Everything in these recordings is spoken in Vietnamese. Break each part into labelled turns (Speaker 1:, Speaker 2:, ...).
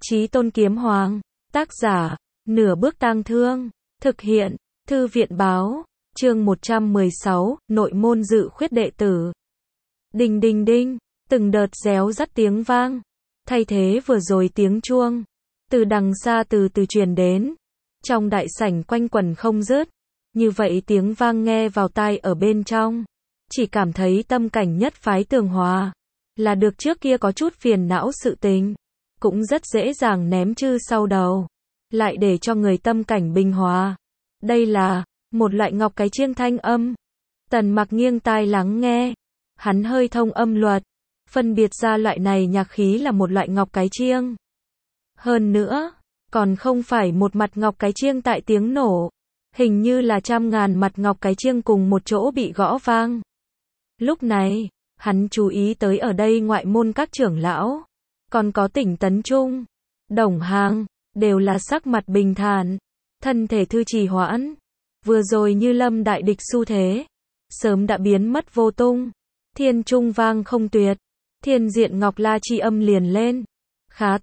Speaker 1: Chí Tôn Kiếm Hoàng, tác giả, Nửa Bước Tang Thương, thực hiện, Thư viện báo, chương 116, nội môn dự khuyết đệ tử. Đinh đinh đinh, từng đợt réo rắt tiếng vang, thay thế vừa rồi tiếng chuông, từ đằng xa từ từ truyền đến, trong đại sảnh quanh quẩn không dứt, như vậy tiếng vang nghe vào tai ở bên trong, chỉ cảm thấy tâm cảnh nhất phái tường hòa, là được trước kia có chút phiền não sự tình, cũng rất dễ dàng ném chư sau đầu, lại để cho người tâm cảnh bình hòa. Đây là một loại ngọc cái chiêng thanh âm. Tần Mặc nghiêng tai lắng nghe, hắn hơi thông âm luật, phân biệt ra loại này nhạc khí là một loại ngọc cái chiêng. Hơn nữa, còn không phải một mặt ngọc cái chiêng tại tiếng nổ, hình như là trăm ngàn mặt ngọc cái chiêng cùng một chỗ bị gõ vang. Lúc này, hắn chú ý tới ở đây ngoại môn các trưởng lão, còn có Tỉnh Tấn Trung, Đồng Hàng, đều là sắc mặt bình thản, thân thể thư trì hoãn, vừa rồi như lâm đại địch xu thế, sớm đã biến mất vô tung. Thiên trung vang không tuyệt, thiên diện ngọc la chi âm liền lên. Khá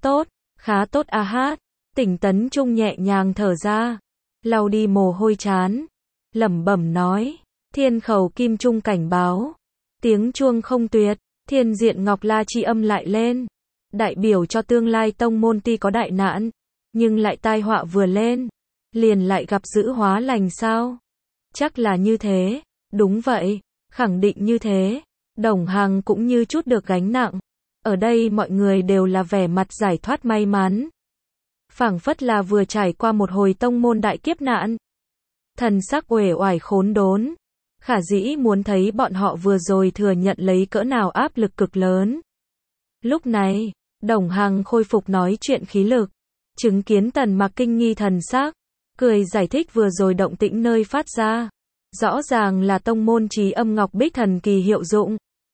Speaker 1: tốt a hát. Tỉnh Tấn Trung nhẹ nhàng thở ra, lau đi mồ hôi chán, lẩm bẩm nói, thiên khẩu kim trung cảnh báo, tiếng chuông không tuyệt, thiên diện ngọc la chi âm lại lên, đại biểu cho tương lai tông môn tuy có đại nạn, nhưng lại tai họa vừa lên, liền lại gặp dữ hóa lành sao? Chắc là như thế, đúng vậy, khẳng định như thế. Đồng Hàng cũng như chút được gánh nặng. Ở đây mọi người đều là vẻ mặt giải thoát may mắn. Phảng phất là vừa trải qua một hồi tông môn đại kiếp nạn. Thần sắc uể oải khốn đốn. Khả dĩ muốn thấy bọn họ vừa rồi thừa nhận lấy cỡ nào áp lực cực lớn. Lúc này, Đồng Hàng khôi phục nói chuyện khí lực. Chứng kiến Tần Mặc kinh nghi thần sắc, cười giải thích vừa rồi động tĩnh nơi phát ra. Rõ ràng là tông môn Trí Âm Ngọc Bích thần kỳ hiệu dụng.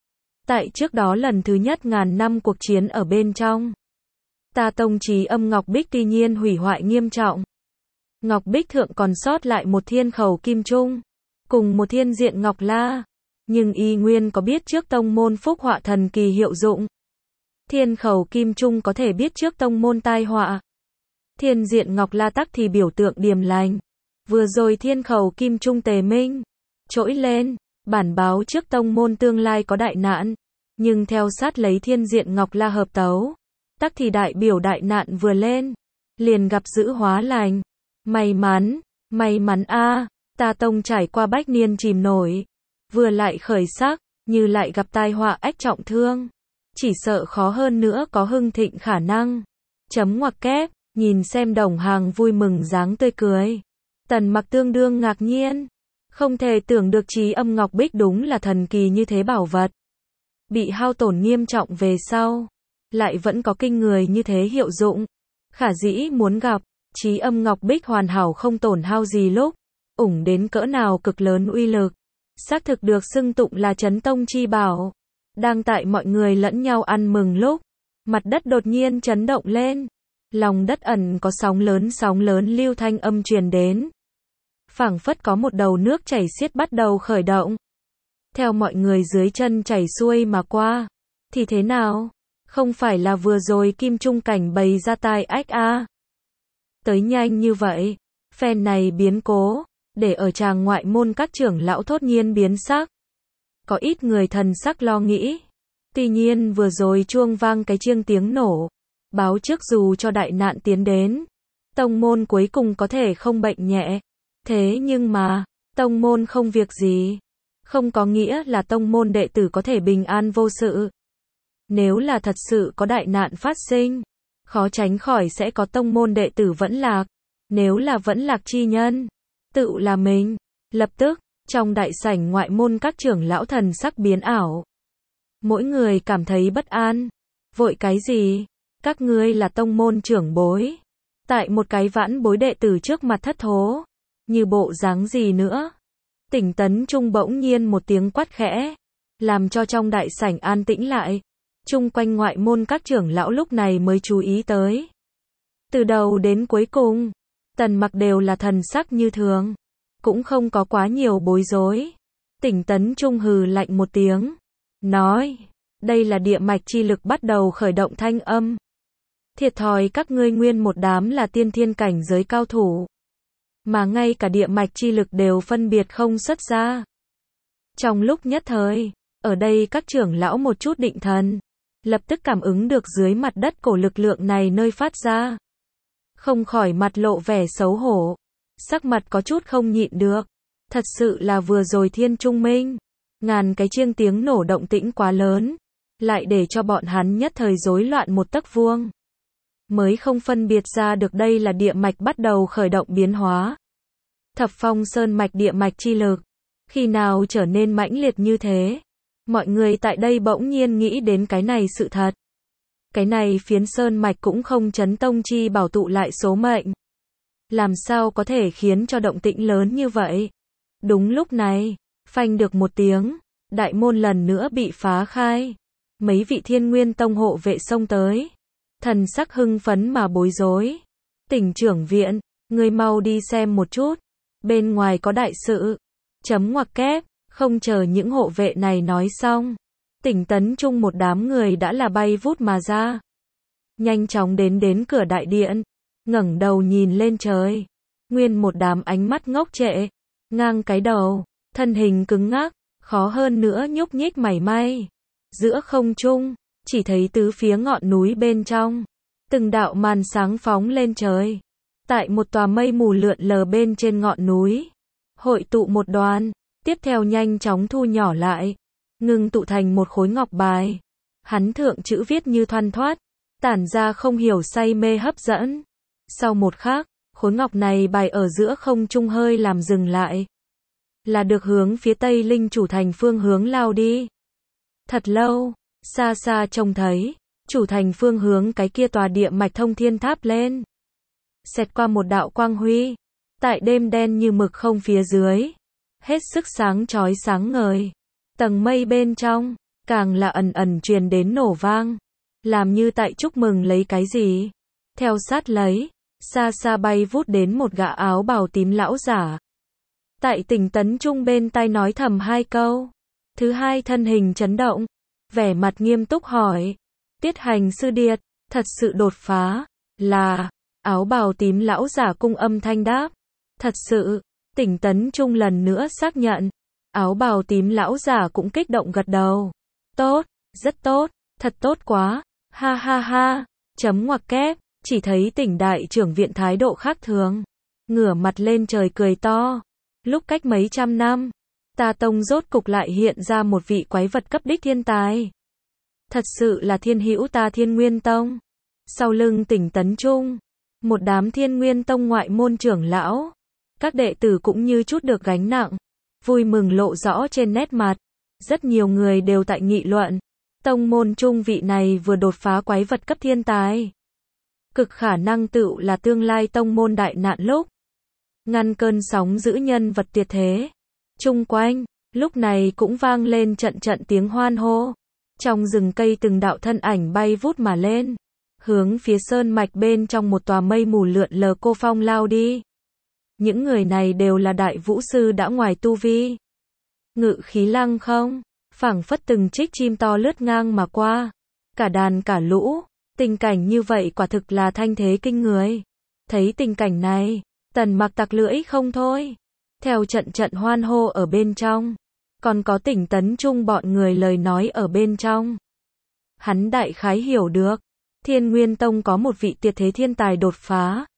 Speaker 1: Tại trước đó lần thứ nhất ngàn năm cuộc chiến ở bên trong, ta tông Trí Âm Ngọc Bích tuy nhiên hủy hoại nghiêm trọng. Ngọc Bích thượng còn sót lại một thiên khẩu kim trung, cùng một thiên diện ngọc la, nhưng y nguyên có biết trước tông môn phúc họa thần kỳ hiệu dụng. Thiên khẩu kim trung có thể biết trước tông môn tai họa. Thiên diện ngọc la tắc thì biểu tượng điềm lành. Vừa rồi thiên khẩu kim trung tề minh, trỗi lên, bản báo trước tông môn tương lai có đại nạn, nhưng theo sát lấy thiên diện ngọc la hợp tấu, tắc thì đại biểu đại nạn vừa lên, liền gặp dữ hóa lành. May mắn a, ta tông trải qua bách niên chìm nổi, vừa lại khởi sắc, như lại gặp tai họa ách trọng thương, chỉ sợ khó hơn nữa có hưng thịnh khả năng. Chấm ngoặc kép, nhìn xem Đồng Hàng vui mừng dáng tươi cười. Tần Mặc tương đương ngạc nhiên, không thể tưởng được Trí Âm Ngọc Bích đúng là thần kỳ như thế bảo vật. Bị hao tổn nghiêm trọng về sau, lại vẫn có kinh người như thế hiệu dụng. Khả dĩ muốn gặp, Trí Âm Ngọc Bích hoàn hảo không tổn hao gì lúc, ủng đến cỡ nào cực lớn uy lực. Xác thực được xưng tụng là chấn tông chi bảo. Đang tại mọi người lẫn nhau ăn mừng lúc, mặt đất đột nhiên chấn động lên. Lòng đất ẩn có sóng lớn lưu thanh âm truyền đến. Phảng phất có một đầu nước chảy xiết bắt đầu khởi động. Theo mọi người dưới chân chảy xuôi mà qua. Thì thế nào? Không phải là vừa rồi kim trung cảnh bày ra tai ách a? Tới nhanh như vậy. Phen này biến cố, để ở tràng ngoại môn các trưởng lão thốt nhiên biến sắc. Có ít người thần sắc lo nghĩ. Tuy nhiên vừa rồi chuông vang cái chiêng tiếng nổ, báo trước dù cho đại nạn tiến đến, tông môn cuối cùng có thể không bệnh nhẹ. Thế nhưng mà, tông môn không việc gì, không có nghĩa là tông môn đệ tử có thể bình an vô sự. Nếu là thật sự có đại nạn phát sinh, khó tránh khỏi sẽ có tông môn đệ tử vẫn lạc. Nếu là vẫn lạc chi nhân, tự là mình. Lập tức, trong đại sảnh ngoại môn các trưởng lão thần sắc biến ảo. Mỗi người cảm thấy bất an. Vội cái gì? Các ngươi là tông môn trưởng bối. Tại một cái vãn bối đệ tử trước mặt thất thố. Như bộ dáng gì nữa? Tỉnh Tấn Trung bỗng nhiên một tiếng quát khẽ, làm cho trong đại sảnh an tĩnh lại. Chung quanh ngoại môn các trưởng lão lúc này mới chú ý tới. Từ đầu đến cuối cùng, Tần Mặc đều là thần sắc như thường, cũng không có quá nhiều bối rối. Tỉnh Tấn Trung hừ lạnh một tiếng, nói, đây là địa mạch chi lực bắt đầu khởi động thanh âm. Thiệt thòi các ngươi nguyên một đám là tiên thiên cảnh giới cao thủ. Mà ngay cả địa mạch chi lực đều phân biệt không xuất ra. Trong lúc nhất thời, ở đây các trưởng lão một chút định thần, lập tức cảm ứng được dưới mặt đất cổ lực lượng này nơi phát ra. Không khỏi mặt lộ vẻ xấu hổ, sắc mặt có chút không nhịn được. Thật sự là vừa rồi thiên trung minh, ngàn cái chiêng tiếng nổ động tĩnh quá lớn, lại để cho bọn hắn nhất thời rối loạn một tấc vuông. Mới không phân biệt ra được đây là địa mạch bắt đầu khởi động biến hóa. Thập Phong Sơn mạch địa mạch chi lực, khi nào trở nên mãnh liệt như thế? Mọi người tại đây bỗng nhiên nghĩ đến cái này sự thật. Cái này phiến sơn mạch cũng không chấn tông chi bảo tụ lại số mệnh. Làm sao có thể khiến cho động tĩnh lớn như vậy? Đúng lúc này, phanh được một tiếng, đại môn lần nữa bị phá khai. Mấy vị Thiên Nguyên Tông hộ vệ xông tới. Thần sắc hưng phấn mà bối rối. Tỉnh trưởng viện, người mau đi xem một chút. Bên ngoài có đại sự. Chấm ngoặc kép, không chờ những hộ vệ này nói xong. Tỉnh Tấn Trung một đám người đã là bay vút mà ra. Nhanh chóng đến cửa đại điện. Ngẩng đầu nhìn lên trời. Nguyên một đám ánh mắt ngốc trệ. Ngang cái đầu, thân hình cứng ngắc, khó hơn nữa nhúc nhích mảy may. Giữa không trung, chỉ thấy tứ phía ngọn núi bên trong. Từng đạo màn sáng phóng lên trời. Tại một tòa mây mù lượn lờ bên trên ngọn núi. Hội tụ một đoàn, tiếp theo nhanh chóng thu nhỏ lại. Ngưng tụ thành một khối ngọc bài. Hắn thượng chữ viết như thoăn thoắt, tản ra không hiểu say mê hấp dẫn. Sau một khắc, khối ngọc này bài ở giữa không trung hơi làm dừng lại. Là được hướng phía Tây Linh Chủ Thành phương hướng lao đi. Thật lâu, xa xa trông thấy, chủ thành phương hướng cái kia tòa địa mạch thông thiên tháp lên. Xẹt qua một đạo quang huy. Tại đêm đen như mực không phía dưới. Hết sức sáng chói sáng ngời. Tầng mây bên trong, càng là ẩn ẩn truyền đến nổ vang. Làm như tại chúc mừng lấy cái gì. Theo sát lấy, xa xa bay vút đến một gã áo bào tím lão giả. Tại Tỉnh Tấn Trung bên tai nói thầm hai câu. Thứ hai thân hình chấn động, vẻ mặt nghiêm túc hỏi. Tiết Hành sư điệt, thật sự đột phá, là, áo bào tím lão giả cung âm thanh đáp. Thật sự, Tỉnh Tấn Trung lần nữa xác nhận. Áo bào tím lão giả cũng kích động gật đầu. Tốt, rất tốt, thật tốt quá, ha ha ha, chấm ngoặc kép, chỉ thấy Tỉnh đại trưởng viện thái độ khác thường. Ngửa mặt lên trời cười to. Lúc cách mấy trăm năm, ta tông rốt cục lại hiện ra một vị quái vật cấp đích thiên tài. Thật sự là thiên hữu ta Thiên Nguyên Tông. Sau lưng Tỉnh Tấn Trung, một đám Thiên Nguyên Tông ngoại môn trưởng lão, các đệ tử cũng như chút được gánh nặng, vui mừng lộ rõ trên nét mặt. Rất nhiều người đều tại nghị luận, tông môn trung vị này vừa đột phá quái vật cấp thiên tài. Cực khả năng tựu là tương lai tông môn đại nạn lúc. Ngăn cơn sóng dữ nhân vật tuyệt thế. Chung quanh, lúc này cũng vang lên trận trận tiếng hoan hô. Trong rừng cây từng đạo thân ảnh bay vút mà lên. Hướng phía sơn mạch bên trong một tòa mây mù lượn lờ cô phong lao đi. Những người này đều là đại vũ sư đã ngoài tu vi. Ngự khí lăng không, phảng phất từng trích chim to lướt ngang mà qua. Cả đàn cả lũ, tình cảnh như vậy quả thực là thanh thế kinh người. Thấy tình cảnh này, Tần Mặc tặc lưỡi không thôi. Theo trận trận hoan hô ở bên trong, còn có Tỉnh Tấn Trung bọn người lời nói ở bên trong. Hắn đại khái hiểu được, Thiên Nguyên Tông có một vị tuyệt thế thiên tài đột phá.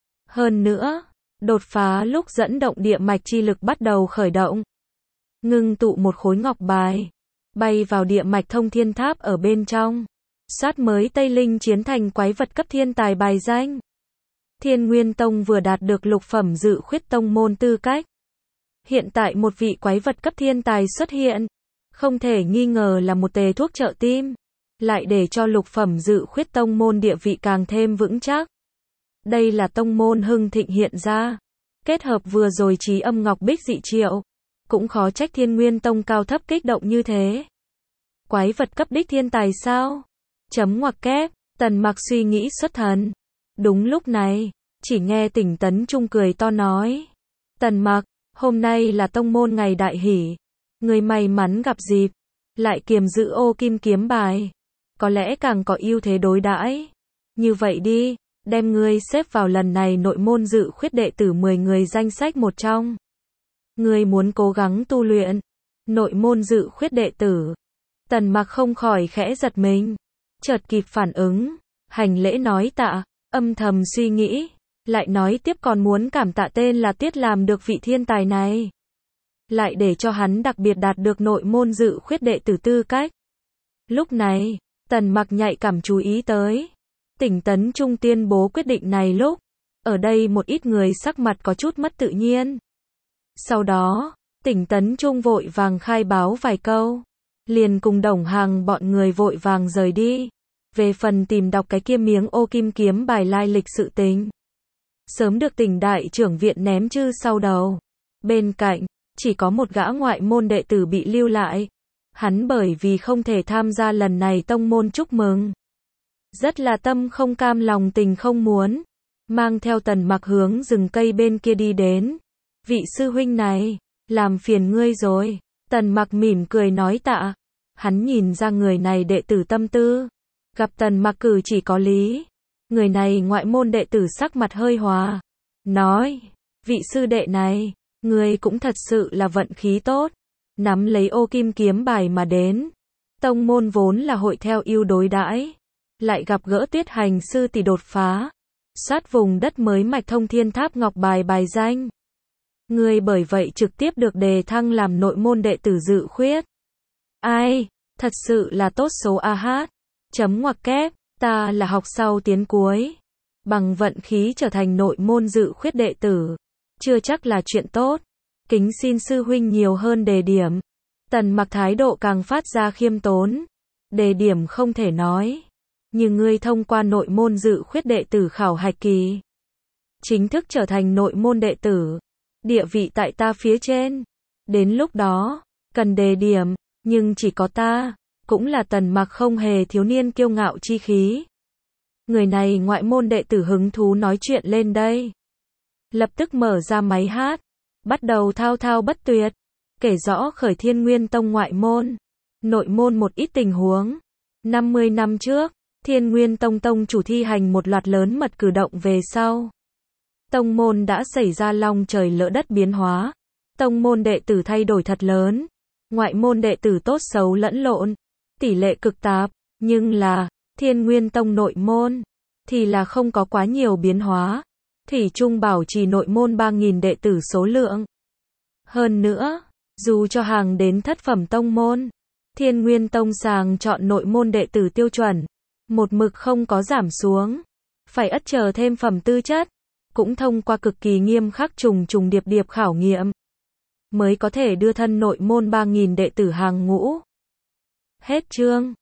Speaker 1: Hơn nữa, đột phá lúc dẫn động địa mạch chi lực bắt đầu khởi động. Ngưng tụ một khối ngọc bài, bay vào địa mạch thông thiên tháp ở bên trong. Sát mới Tây Linh chiến thành quái vật cấp thiên tài bài danh. Thiên Nguyên Tông vừa đạt được lục phẩm dự khuyết tông môn tư cách. Hiện tại một vị quái vật cấp thiên tài xuất hiện, không thể nghi ngờ là một tề thuốc trợ tim, lại để cho lục phẩm dự khuyết tông môn địa vị càng thêm vững chắc. Đây là tông môn hưng thịnh hiện ra, kết hợp vừa rồi Trí Âm Ngọc Bích dị triệu, cũng khó trách Thiên Nguyên Tông cao thấp kích động như thế. Quái vật cấp đích thiên tài sao? Chấm ngoặc kép, Tần Mặc suy nghĩ xuất thần. Đúng lúc này, chỉ nghe Tỉnh Tấn Trung cười to nói. Tần Mặc, hôm nay là tông môn ngày đại hỷ. Người may mắn gặp dịp, lại kiềm giữ ô kim kiếm bài. Có lẽ càng có ưu thế đối đãi. Như vậy đi, đem ngươi xếp vào lần này nội môn dự khuyết đệ tử 10 người danh sách một trong. Ngươi muốn cố gắng tu luyện. Nội môn dự khuyết đệ tử. Tần Mặc không khỏi khẽ giật mình. Chợt kịp phản ứng. Hành lễ nói tạ. Âm thầm suy nghĩ. Lại nói tiếp còn muốn cảm tạ tên là Tiết làm được vị thiên tài này. Lại để cho hắn đặc biệt đạt được nội môn dự khuyết đệ tử tư cách. Lúc này, Tần Mặc nhạy cảm chú ý tới. Tỉnh Tấn Trung tuyên bố quyết định này lúc. Ở đây một ít người sắc mặt có chút mất tự nhiên. Sau đó, Tỉnh Tấn Trung vội vàng khai báo vài câu. Liền cùng Đồng Hằng bọn người vội vàng rời đi. Về phần tìm đọc cái kia miếng ô kim kiếm bài lai lịch sự tình. Sớm được Tỉnh đại trưởng viện ném chư sau đầu. Bên cạnh, chỉ có một gã ngoại môn đệ tử bị lưu lại. Hắn bởi vì không thể tham gia lần này tông môn chúc mừng. Rất là tâm không cam lòng tình không muốn. Mang theo Tần Mặc hướng rừng cây bên kia đi đến. Vị sư huynh này, làm phiền ngươi rồi. Tần Mặc mỉm cười nói tạ. Hắn nhìn ra người này đệ tử tâm tư. Gặp Tần Mặc cử chỉ có lý. Người này ngoại môn đệ tử sắc mặt hơi hòa. Nói, vị sư đệ này, ngươi cũng thật sự là vận khí tốt. Nắm lấy ô kim kiếm bài mà đến. Tông môn vốn là hội theo ưu đối đãi. Lại gặp gỡ Tuyết Hành sư tỷ đột phá. Sát vùng đất mới mạch thông thiên tháp ngọc bài bài danh. Ngươi bởi vậy trực tiếp được đề thăng làm nội môn đệ tử dự khuyết. Ai, thật sự là tốt số a hát. Chấm ngoặc kép, ta là học sau tiến cuối. Bằng vận khí trở thành nội môn dự khuyết đệ tử. Chưa chắc là chuyện tốt. Kính xin sư huynh nhiều hơn đề điểm. Tần Mặc thái độ càng phát ra khiêm tốn. Đề điểm không thể nói. Nhưng ngươi thông qua nội môn dự khuyết đệ tử khảo hạch kỳ. Chính thức trở thành nội môn đệ tử. Địa vị tại ta phía trên. Đến lúc đó, cần đề điểm, nhưng chỉ có ta. Cũng là Tần Mặc không hề thiếu niên kiêu ngạo chi khí. Người này ngoại môn đệ tử hứng thú nói chuyện lên đây. Lập tức mở ra máy hát. Bắt đầu thao thao bất tuyệt. Kể rõ khởi Thiên Nguyên Tông ngoại môn. Nội môn một ít tình huống. 50 năm trước, Thiên Nguyên Tông tông chủ thi hành một loạt lớn mật cử động về sau. Tông môn đã xảy ra long trời lỡ đất biến hóa. Tông môn đệ tử thay đổi thật lớn. Ngoại môn đệ tử tốt xấu lẫn lộn. Tỷ lệ cực tạp. Nhưng là, Thiên Nguyên Tông nội môn. Thì là không có quá nhiều biến hóa. Thủy chung bảo trì nội môn 3.000 đệ tử số lượng. Hơn nữa, dù cho hàng đến thất phẩm tông môn. Thiên Nguyên Tông sàng chọn nội môn đệ tử tiêu chuẩn. Một mực không có giảm xuống. Phải ất chờ thêm phẩm tư chất. Cũng thông qua cực kỳ nghiêm khắc trùng trùng điệp điệp khảo nghiệm. Mới có thể đưa thân nội môn 3.000 đệ tử hàng ngũ. Hết chương.